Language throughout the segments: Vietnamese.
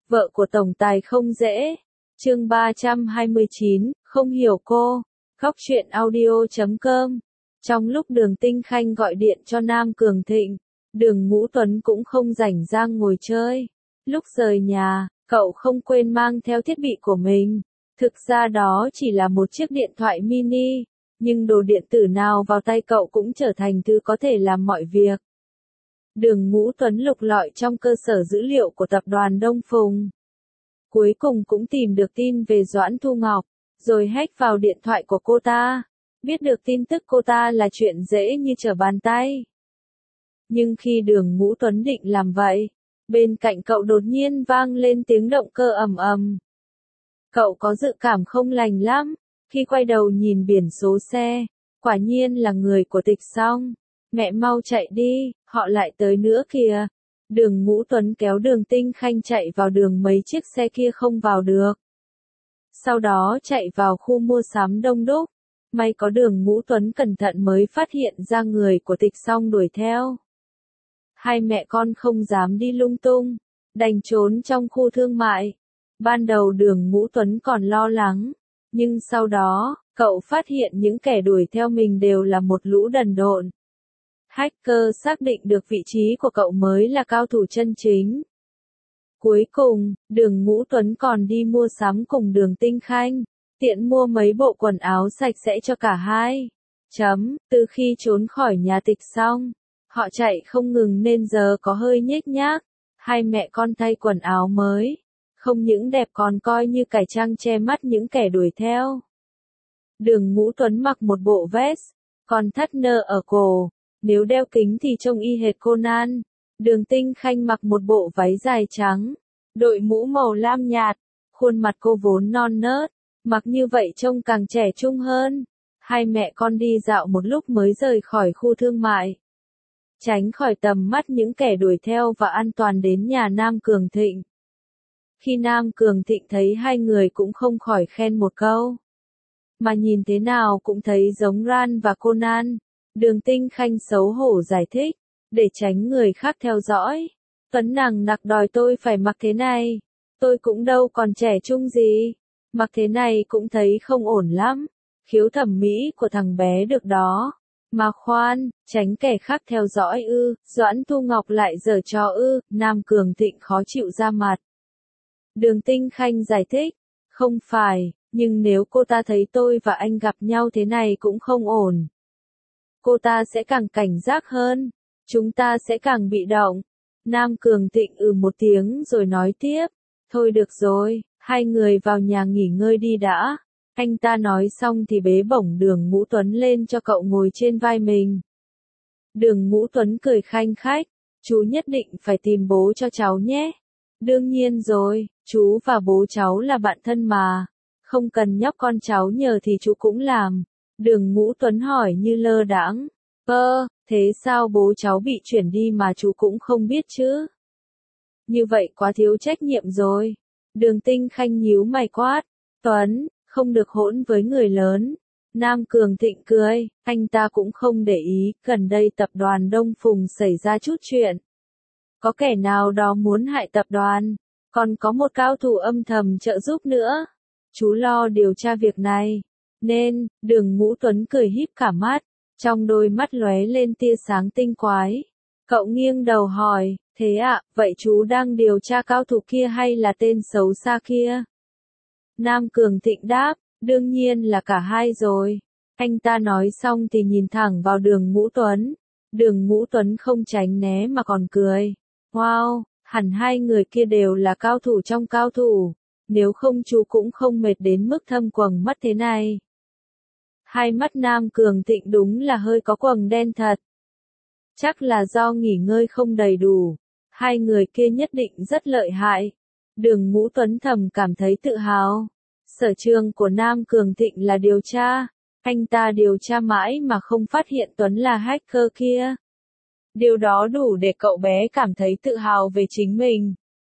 Vợ của tổng tài không dễ. Chương 329, không hiểu cô. Góc truyện audio.com. Trong lúc Đường Tinh Khanh gọi điện cho Nam Cường Thịnh, Đường Ngũ Tuấn cũng không rảnh rang ngồi chơi. Lúc rời nhà, cậu không quên mang theo thiết bị của mình. Thực ra đó chỉ là một chiếc điện thoại mini, nhưng đồ điện tử nào vào tay cậu cũng trở thành thứ có thể làm mọi việc. Đường Ngũ Tuấn lục lọi trong cơ sở dữ liệu của tập đoàn Đông Phùng. Cuối cùng cũng tìm được tin về Doãn Thu Ngọc, rồi hack vào điện thoại của cô ta. Biết được tin tức cô ta là chuyện dễ như trở bàn tay. Nhưng khi Đường Ngũ Tuấn định làm vậy, bên cạnh cậu đột nhiên vang lên tiếng động cơ ầm ầm. Cậu có dự cảm không lành lắm, khi quay đầu nhìn biển số xe, quả nhiên là người của Tịch Song. Mẹ mau chạy đi, họ lại tới nữa kìa. Đường Ngũ Tuấn kéo Đường Tinh Khanh chạy vào đường mấy chiếc xe kia không vào được. Sau đó chạy vào khu mua sắm đông đúc. May có Đường Ngũ Tuấn cẩn thận mới phát hiện ra người của Tịch Song đuổi theo. Hai mẹ con không dám đi lung tung, đành trốn trong khu thương mại. Ban đầu Đường Ngũ Tuấn còn lo lắng, nhưng sau đó, cậu phát hiện những kẻ đuổi theo mình đều là một lũ đần độn. Hacker xác định được vị trí của cậu mới là cao thủ chân chính. Cuối cùng, Đường Ngũ Tuấn còn đi mua sắm cùng Đường Tinh Khanh, tiện mua mấy bộ quần áo sạch sẽ cho cả hai. Từ khi trốn khỏi nhà Tịch xong, họ chạy không ngừng nên giờ có hơi nhếch nhác. Hai mẹ con thay quần áo mới, không những đẹp còn coi như cải trang che mắt những kẻ đuổi theo. Đường Ngũ Tuấn mặc một bộ vest, còn thắt nơ ở cổ. Nếu đeo kính thì trông y hệt Conan. Đường Tinh Khanh mặc một bộ váy dài trắng, đội mũ màu lam nhạt, khuôn mặt cô vốn non nớt, mặc như vậy trông càng trẻ trung hơn. Hai mẹ con đi dạo một lúc mới rời khỏi khu thương mại, tránh khỏi tầm mắt những kẻ đuổi theo và an toàn đến nhà Nam Cường Thịnh. Khi Nam Cường Thịnh thấy hai người cũng không khỏi khen một câu, mà nhìn thế nào cũng thấy giống Ran và Conan. Đường Tinh Khanh xấu hổ giải thích, để tránh người khác theo dõi. Tuấn nằng nặc đòi tôi phải mặc thế này. Tôi cũng đâu còn trẻ trung gì. Mặc thế này cũng thấy không ổn lắm. Khiếu thẩm mỹ của thằng bé được đó. Mà khoan, tránh kẻ khác theo dõi ư. Doãn Thu Ngọc lại giở trò ư. Nam Cường Thịnh khó chịu ra mặt. Đường Tinh Khanh giải thích, không phải, nhưng nếu cô ta thấy tôi và anh gặp nhau thế này cũng không ổn. Cô ta sẽ càng cảnh giác hơn, chúng ta sẽ càng bị động. Nam Cường Thịnh một tiếng rồi nói tiếp, thôi được rồi, hai người vào nhà nghỉ ngơi đi đã. Anh ta nói xong thì bế bổng Đường Ngũ Tuấn lên cho cậu ngồi trên vai mình. Đường Ngũ Tuấn cười khanh khách, chú nhất định phải tìm bố cho cháu nhé. Đương nhiên rồi, chú và bố cháu là bạn thân mà, không cần nhóc con cháu nhờ thì chú cũng làm. Đường Ngũ Tuấn hỏi như lơ đãng. Thế sao bố cháu bị chuyển đi mà chú cũng không biết chứ? Như vậy quá thiếu trách nhiệm rồi. Đường Tinh Khanh nhíu mày quát. Tuấn, không được hỗn với người lớn. Nam Cường Thịnh cười, anh ta cũng không để ý, gần đây tập đoàn Đông Phùng xảy ra chút chuyện. Có kẻ nào đó muốn hại tập đoàn, còn có một cao thủ âm thầm trợ giúp nữa. Chú lo điều tra việc này. Nên, Đường Ngũ Tuấn cười híp cả mắt, trong đôi mắt lóe lên tia sáng tinh quái. Cậu nghiêng đầu hỏi, thế ạ, vậy chú đang điều tra cao thủ kia hay là tên xấu xa kia? Nam Cường Thịnh đáp, đương nhiên là cả hai rồi. Anh ta nói xong thì nhìn thẳng vào Đường Ngũ Tuấn. Đường Ngũ Tuấn không tránh né mà còn cười. Wow, hẳn hai người kia đều là cao thủ trong cao thủ. Nếu không chú cũng không mệt đến mức thâm quầng mắt thế này. Hai mắt Nam Cường Thịnh đúng là hơi có quầng đen thật. Chắc là do nghỉ ngơi không đầy đủ. Hai người kia nhất định rất lợi hại. Đường Ngũ Tuấn thầm cảm thấy tự hào. Sở trường của Nam Cường Thịnh là điều tra. Anh ta điều tra mãi mà không phát hiện Tuấn là hacker kia. Điều đó đủ để cậu bé cảm thấy tự hào về chính mình.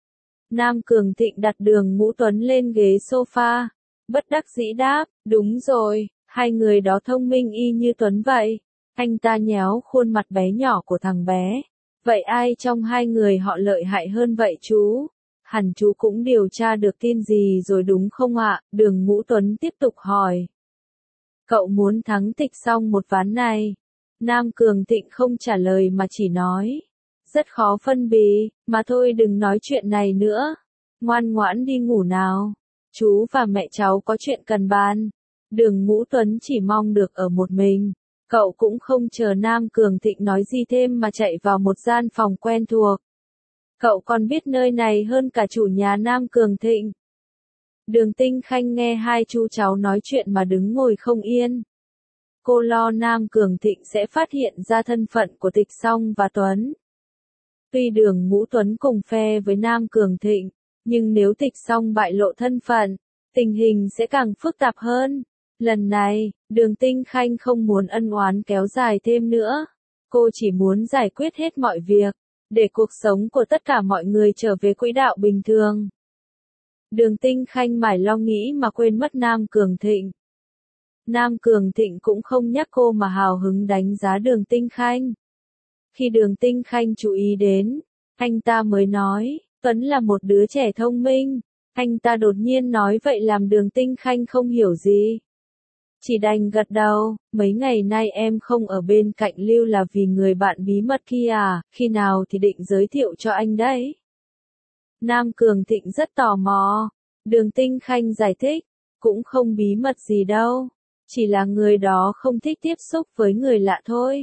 Nam Cường Thịnh đặt Đường Ngũ Tuấn lên ghế sofa. Bất đắc dĩ đáp, đúng rồi, hai người đó thông minh y như Tuấn vậy. Anh ta nhéo khuôn mặt bé nhỏ của thằng bé. Vậy ai trong hai người họ lợi hại hơn vậy chú? hẳn chú cũng điều tra được tin gì rồi đúng không ạ? Đường Ngũ Tuấn tiếp tục hỏi. Cậu muốn thắng Tịch Song một ván này? Nam Cường Thịnh không trả lời mà chỉ nói. Rất khó phân bì, mà thôi đừng nói chuyện này nữa. Ngoan ngoãn đi ngủ nào. Chú và mẹ cháu có chuyện cần bàn. Đường Ngũ Tuấn chỉ mong được ở một mình. Cậu cũng không chờ Nam Cường Thịnh nói gì thêm mà chạy vào một gian phòng quen thuộc. Cậu còn biết nơi này hơn cả chủ nhà Nam Cường Thịnh. Đường Tinh Khanh nghe hai chú cháu nói chuyện mà đứng ngồi không yên. Cô lo Nam Cường Thịnh sẽ phát hiện ra thân phận của Tịch Song và Tuấn. Tuy Đường Ngũ Tuấn cùng phe với Nam Cường Thịnh, nhưng nếu Tịch Song bại lộ thân phận, tình hình sẽ càng phức tạp hơn. Lần này, Đường Tinh Khanh không muốn ân oán kéo dài thêm nữa. Cô chỉ muốn giải quyết hết mọi việc, để cuộc sống của tất cả mọi người trở về quỹ đạo bình thường. Đường Tinh Khanh mải lo nghĩ mà quên mất Nam Cường Thịnh. Nam Cường Thịnh cũng không nhắc cô mà hào hứng đánh giá Đường Tinh Khanh. Khi Đường Tinh Khanh chú ý đến, anh ta mới nói, Tuấn là một đứa trẻ thông minh. Anh ta đột nhiên nói vậy làm Đường Tinh Khanh không hiểu gì. Chỉ đành gật đầu, mấy ngày nay em không ở bên cạnh Lưu là vì người bạn bí mật kia à, khi nào thì định giới thiệu cho anh đấy. Nam Cường Thịnh rất tò mò. Đường Tinh Khanh giải thích, cũng không bí mật gì đâu, chỉ là người đó không thích tiếp xúc với người lạ thôi.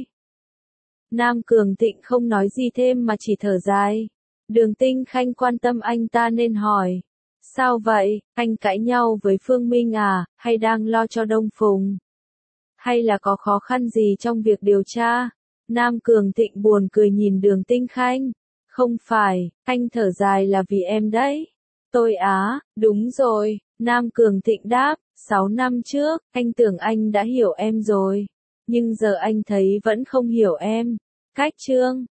Nam Cường Thịnh không nói gì thêm mà chỉ thở dài. Đường Tinh Khanh quan tâm anh ta nên hỏi. Sao vậy, anh cãi nhau với Phương Minh à, hay đang lo cho Đông Phùng? Hay là có khó khăn gì trong việc điều tra? Nam Cường Thịnh buồn cười nhìn Đường Tinh Khanh. Không phải, anh thở dài là vì em đấy. Tôi á, đúng rồi, Nam Cường Thịnh đáp, 6 năm trước, anh tưởng anh đã hiểu em rồi. Nhưng giờ anh thấy vẫn không hiểu em. Cách chương